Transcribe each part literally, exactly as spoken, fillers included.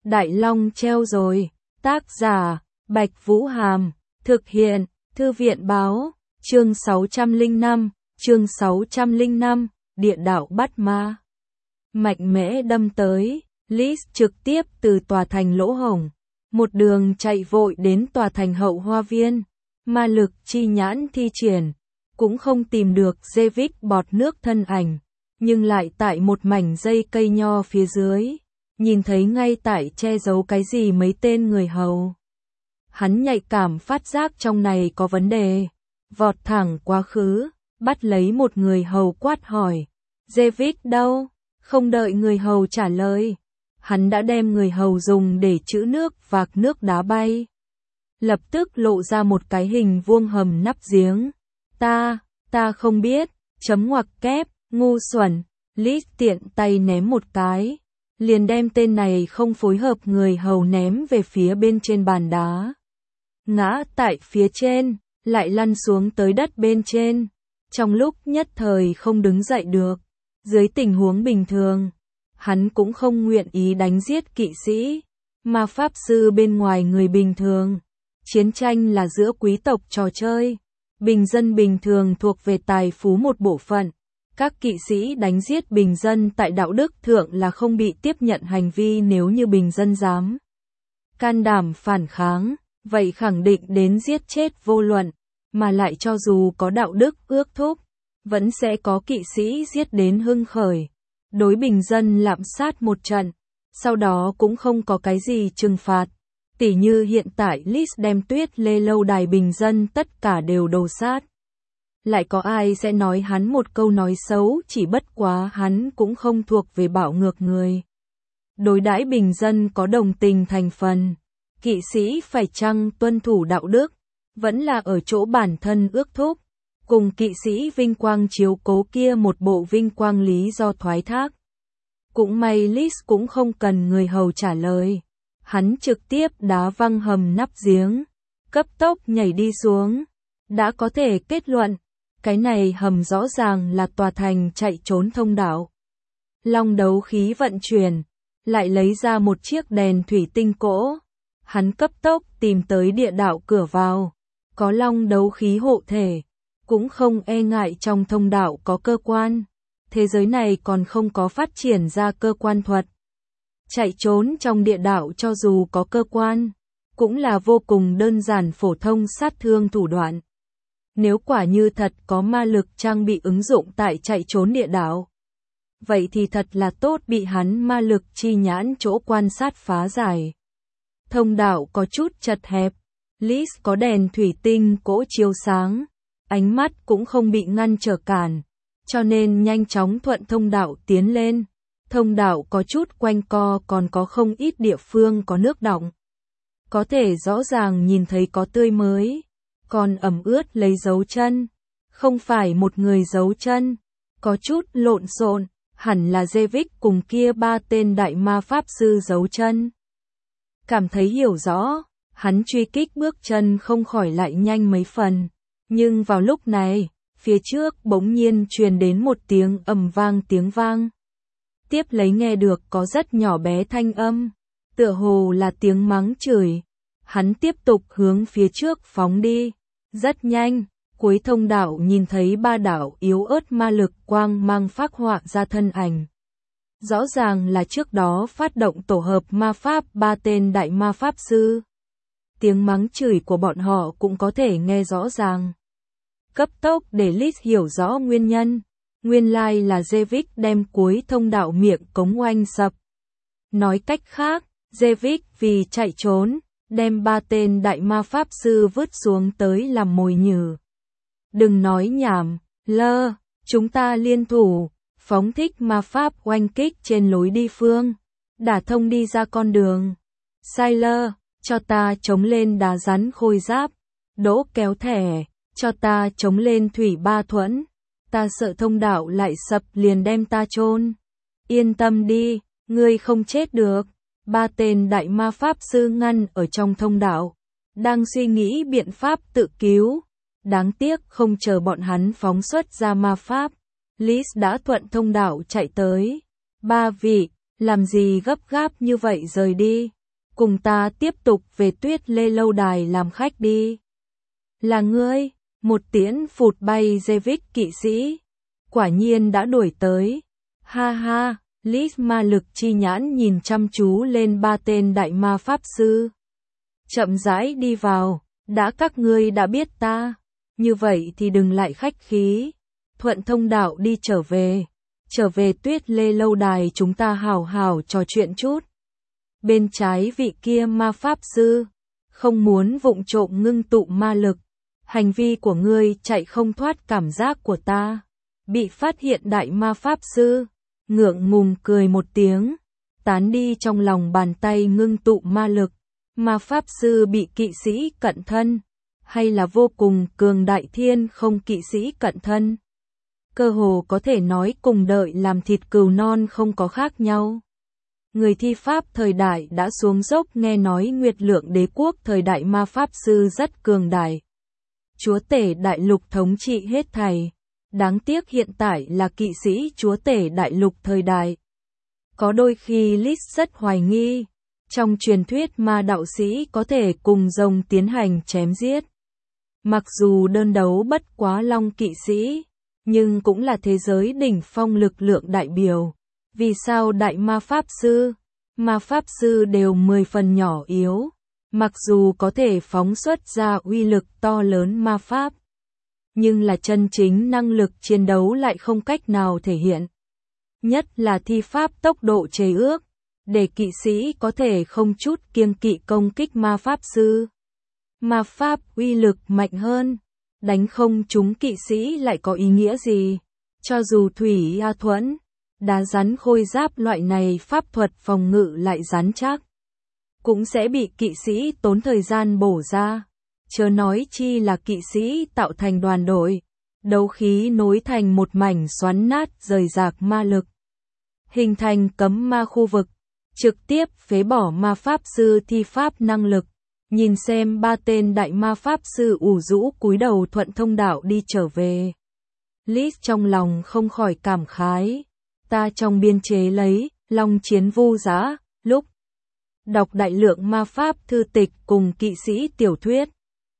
Đại Long treo rồi. Tác giả, Bạch Vũ Hàm. Thực hiện, Thư viện Báo. Chương sáu trăm lẻ năm, chương sáu trăm lẻ năm, địa đạo bắt ma. Mạnh mẽ đâm tới, Liz trực tiếp từ tòa thành lỗ hổng. Một đường chạy vội đến tòa thành hậu hoa viên. Ma lực chi nhãn thi triển. Cũng không tìm được David bọt nước thân ảnh. Nhưng lại tại một mảnh dây cây nho phía dưới. Nhìn thấy ngay tại che giấu cái gì mấy tên người hầu. Hắn nhạy cảm phát giác trong này có vấn đề. Vọt thẳng quá khứ, bắt lấy một người hầu quát hỏi. David đâu? Không đợi người hầu trả lời. Hắn đã đem người hầu dùng để trữ nước vạc nước đá bay. Lập tức lộ ra một cái hình vuông hầm nắp giếng. Ta, ta không biết, chấm ngoặc kép, ngu xuẩn. Liz tiện tay ném một cái. Liền đem tên này không phối hợp người hầu ném về phía bên trên bàn đá. Ngã tại phía trên, lại lăn xuống tới đất bên trên. Trong lúc nhất thời không đứng dậy được. Dưới tình huống bình thường, hắn cũng không nguyện ý đánh giết kỵ sĩ, mà pháp sư bên ngoài người bình thường. Chiến tranh là giữa quý tộc trò chơi. Bình dân bình thường thuộc về tài phú một bộ phận. Các kỵ sĩ đánh giết bình dân tại đạo đức thượng là không bị tiếp nhận hành vi nếu như bình dân dám can đảm phản kháng, vậy khẳng định đến giết chết vô luận, mà lại cho dù có đạo đức ước thúc, vẫn sẽ có kỵ sĩ giết đến hưng khởi. Đối bình dân lạm sát một trận, sau đó cũng không có cái gì trừng phạt. Tỉ như hiện tại Liz đem Tuyết Lê lâu đài bình dân tất cả đều đồ sát. Lại có ai sẽ nói hắn một câu nói xấu, chỉ bất quá hắn cũng không thuộc về bạo ngược người. Đối đãi bình dân có đồng tình thành phần. Kỵ sĩ phải chăng tuân thủ đạo đức, vẫn là ở chỗ bản thân ước thúc. Cùng kỵ sĩ vinh quang chiếu cố kia một bộ vinh quang lý do thoái thác. Cũng may Liz cũng không cần người hầu trả lời. Hắn trực tiếp đá văng hầm nắp giếng, cấp tốc nhảy đi xuống. Đã có thể kết luận, cái này hầm rõ ràng là tòa thành chạy trốn thông đạo. Long đấu khí vận chuyển, lại lấy ra một chiếc đèn thủy tinh cỗ. Hắn cấp tốc tìm tới địa đạo cửa vào. Có long đấu khí hộ thể, cũng không e ngại trong thông đạo có cơ quan. Thế giới này còn không có phát triển ra cơ quan thuật. Chạy trốn trong địa đạo cho dù có cơ quan, cũng là vô cùng đơn giản phổ thông sát thương thủ đoạn. Nếu quả như thật có ma lực trang bị ứng dụng tại chạy trốn địa đạo, vậy thì thật là tốt bị hắn ma lực chi nhãn chỗ quan sát phá giải. Thông đạo có chút chật hẹp, Liz có đèn thủy tinh cỗ chiếu sáng, ánh mắt cũng không bị ngăn trở cản, cho nên nhanh chóng thuận thông đạo tiến lên. Thông đạo có chút quanh co, còn có không ít địa phương có nước đọng. Có thể rõ ràng nhìn thấy có tươi mới, còn ẩm ướt lấy dấu chân. Không phải một người dấu chân, có chút lộn xộn, hẳn là David cùng kia ba tên đại ma pháp sư dấu chân. Cảm thấy hiểu rõ, hắn truy kích bước chân không khỏi lại nhanh mấy phần. Nhưng vào lúc này, phía trước bỗng nhiên truyền đến một tiếng ầm vang tiếng vang. Tiếp lấy nghe được có rất nhỏ bé thanh âm, tựa hồ là tiếng mắng chửi. Hắn tiếp tục hướng phía trước phóng đi. Rất nhanh, cuối thông đạo nhìn thấy ba đạo yếu ớt ma lực quang mang phác họa ra thân ảnh. Rõ ràng là trước đó phát động tổ hợp ma pháp ba tên đại ma pháp sư. Tiếng mắng chửi của bọn họ cũng có thể nghe rõ ràng. Cấp tốc để Liz hiểu rõ nguyên nhân. Nguyên lai là David đem cuối thông đạo miệng cống oanh sập. Nói cách khác, David vì chạy trốn, đem ba tên đại ma pháp sư vứt xuống tới làm mồi nhử. Đừng nói nhảm, lơ, chúng ta liên thủ, phóng thích ma pháp oanh kích trên lối đi phương, đả thông đi ra con đường. Siler, cho ta chống lên đá rắn khôi giáp. Đỗ kéo thẻ, cho ta chống lên thủy ba thuẫn. Ta sợ thông đạo lại sập liền đem ta chôn. Yên tâm đi, ngươi không chết được. Ba tên đại ma pháp sư ngăn ở trong thông đạo, đang suy nghĩ biện pháp tự cứu. Đáng tiếc không chờ bọn hắn phóng xuất ra ma pháp, Liz đã thuận thông đạo chạy tới. Ba vị, làm gì gấp gáp như vậy rời đi? cùng ta tiếp tục về Tuyết Lê lâu đài làm khách đi. Là ngươi, một tiễn phụt bay Zevik kỵ sĩ, quả nhiên đã đuổi tới. Ha ha, Lis ma lực chi nhãn nhìn chăm chú lên ba tên đại ma pháp sư. Chậm rãi đi vào, đã các ngươi đã biết ta, như vậy thì đừng lại khách khí. Thuận thông đạo đi trở về, trở về Tuyết Lê lâu đài chúng ta hào hào trò chuyện chút. Bên trái vị kia ma pháp sư, không muốn vụng trộm ngưng tụ ma lực, hành vi của ngươi chạy không thoát cảm giác của ta. Bị phát hiện đại ma pháp sư, ngượng ngùng cười một tiếng, tán đi trong lòng bàn tay ngưng tụ ma lực. Ma pháp sư bị kỵ sĩ cận thân, hay là vô cùng cường đại thiên không kỵ sĩ cận thân. Cơ hồ có thể nói cùng đợi làm thịt cừu non không có khác nhau. Người thi pháp thời đại đã xuống dốc nghe nói Nguyệt Lượng đế quốc thời đại ma pháp sư rất cường đại. Chúa tể đại lục thống trị hết thảy. Đáng tiếc hiện tại là kỵ sĩ chúa tể đại lục thời đại. Có đôi khi Lis rất hoài nghi, trong truyền thuyết ma đạo sĩ có thể cùng rồng tiến hành chém giết. Mặc dù đơn đấu bất quá long kỵ sĩ, nhưng cũng là thế giới đỉnh phong lực lượng đại biểu. Vì sao đại ma pháp sư, ma pháp sư đều mười phần nhỏ yếu, mặc dù có thể phóng xuất ra uy lực to lớn ma pháp, nhưng là chân chính năng lực chiến đấu lại không cách nào thể hiện. Nhất là thi pháp tốc độ chế ước, để kỵ sĩ có thể không chút kiêng kỵ công kích ma pháp sư. Ma pháp uy lực mạnh hơn, đánh không trúng kỵ sĩ lại có ý nghĩa gì? Cho dù thủy A thuẫn, đá rắn khôi giáp loại này pháp thuật phòng ngự lại rắn chắc, cũng sẽ bị kỵ sĩ tốn thời gian bổ ra. Chớ nói chi là kỵ sĩ tạo thành đoàn đội, đấu khí nối thành một mảnh xoắn nát rời rạc ma lực, hình thành cấm ma khu vực, trực tiếp phế bỏ ma pháp sư thi pháp năng lực. Nhìn xem ba tên đại ma pháp sư ủ rũ cúi đầu thuận thông đạo đi trở về. Lis trong lòng không khỏi cảm khái. Ta trong biên chế lấy, long chiến vu giá, lúc đọc đại lượng ma pháp thư tịch cùng kỵ sĩ tiểu thuyết,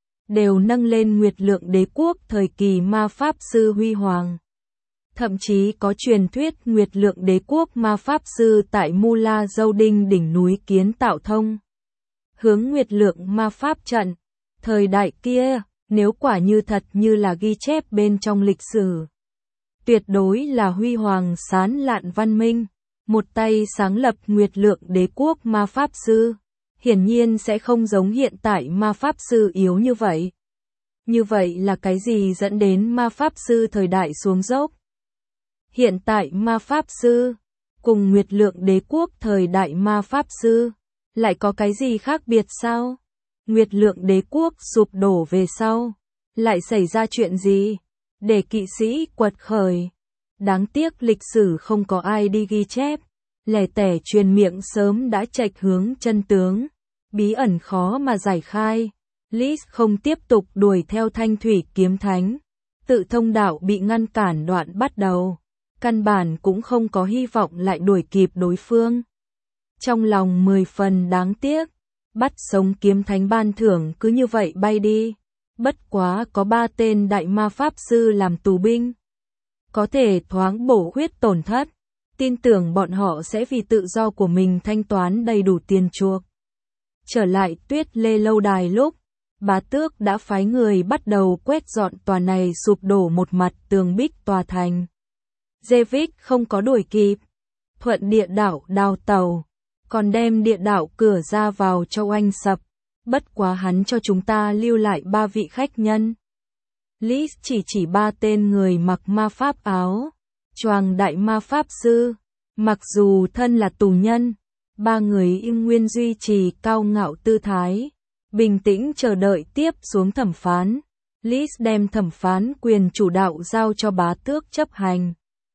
đều nâng lên Nguyệt Lượng đế quốc thời kỳ ma pháp sư huy hoàng. Thậm chí có truyền thuyết Nguyệt Lượng đế quốc ma pháp sư tại Mula Dâu Đinh đỉnh núi kiến tạo thông hướng Nguyệt Lượng ma pháp trận. Thời đại kia, nếu quả như thật như là ghi chép bên trong lịch sử, tuyệt đối là huy hoàng sán lạn văn minh, một tay sáng lập Nguyệt Lượng đế quốc ma pháp sư, hiển nhiên sẽ không giống hiện tại ma pháp sư yếu như vậy. Như vậy là cái gì dẫn đến ma pháp sư thời đại xuống dốc? Hiện tại ma pháp sư, cùng Nguyệt Lượng đế quốc thời đại ma pháp sư, lại có cái gì khác biệt sao? Nguyệt Lượng đế quốc sụp đổ về sau, lại xảy ra chuyện gì? Để kỵ sĩ quật khởi. Đáng tiếc lịch sử không có ai đi ghi chép, lẻ tẻ truyền miệng sớm đã chệch hướng chân tướng, bí ẩn khó mà giải khai. Lis không tiếp tục đuổi theo Thanh Thủy kiếm thánh, tự thông đạo bị ngăn cản đoạn bắt đầu, căn bản cũng không có hy vọng lại đuổi kịp đối phương. Trong lòng mười phần đáng tiếc, bắt sống kiếm thánh ban thưởng cứ như vậy bay đi. Bất quá có ba tên đại ma pháp sư làm tù binh, có thể thoáng bổ khuyết tổn thất, tin tưởng bọn họ sẽ vì tự do của mình thanh toán đầy đủ tiền chuộc. Trở lại Tuyết Lê lâu đài lúc, bá tước đã phái người bắt đầu quét dọn tòa này sụp đổ một mặt tường bích tòa thành. Zevik không có đuổi kịp, thuận địa đảo đào tàu, còn đem địa đảo cửa ra vào cho oanh sập. Bất quá hắn cho chúng ta lưu lại ba vị khách nhân. Lis chỉ chỉ ba tên người mặc ma pháp áo choàng đại ma pháp sư, mặc dù thân là tù nhân, ba người im nguyên duy trì cao ngạo tư thái, bình tĩnh chờ đợi tiếp xuống thẩm phán. Lis đem thẩm phán quyền chủ đạo giao cho bá tước chấp hành.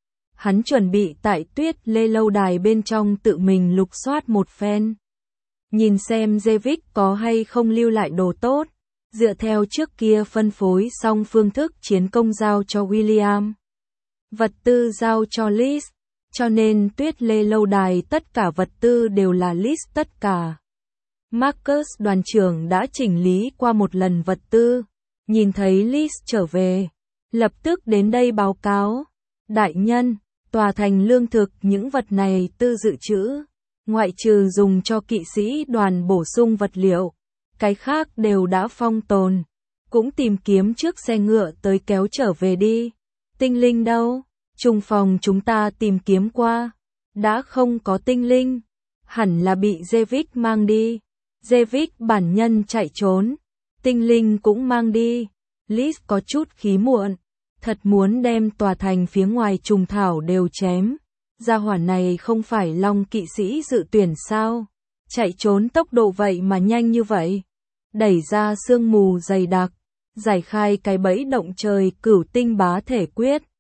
Hắn chuẩn bị tại Tuyết Lê lâu đài bên trong tự mình lục soát một phen, nhìn xem Zevik có hay không lưu lại đồ tốt, dựa theo trước kia phân phối xong phương thức chiến công giao cho William, vật tư giao cho Lis, cho nên Tuyết Lê lâu đài tất cả vật tư đều là Lis tất cả. Marcus đoàn trưởng đã chỉnh lý qua một lần vật tư, nhìn thấy Liz trở về, lập tức đến đây báo cáo. Đại nhân, tòa thành lương thực những vật này tư dự trữ, ngoại trừ dùng cho kỵ sĩ đoàn bổ sung vật liệu, cái khác đều đã phong tồn, cũng tìm kiếm trước xe ngựa tới kéo trở về đi. Tinh linh đâu? Trung phòng chúng ta tìm kiếm qua, đã không có tinh linh, hẳn là bị Jevic mang đi. Jevic bản nhân chạy trốn, tinh linh cũng mang đi. Liz có chút khí muộn, thật muốn đem tòa thành phía ngoài trùng thảo đều chém. Gia hỏa này không phải Long kỵ sĩ dự tuyển sao? Chạy trốn tốc độ vậy mà nhanh như vậy. Đẩy ra sương mù dày đặc, giải khai cái bẫy động trời cửu tinh bá thể quyết.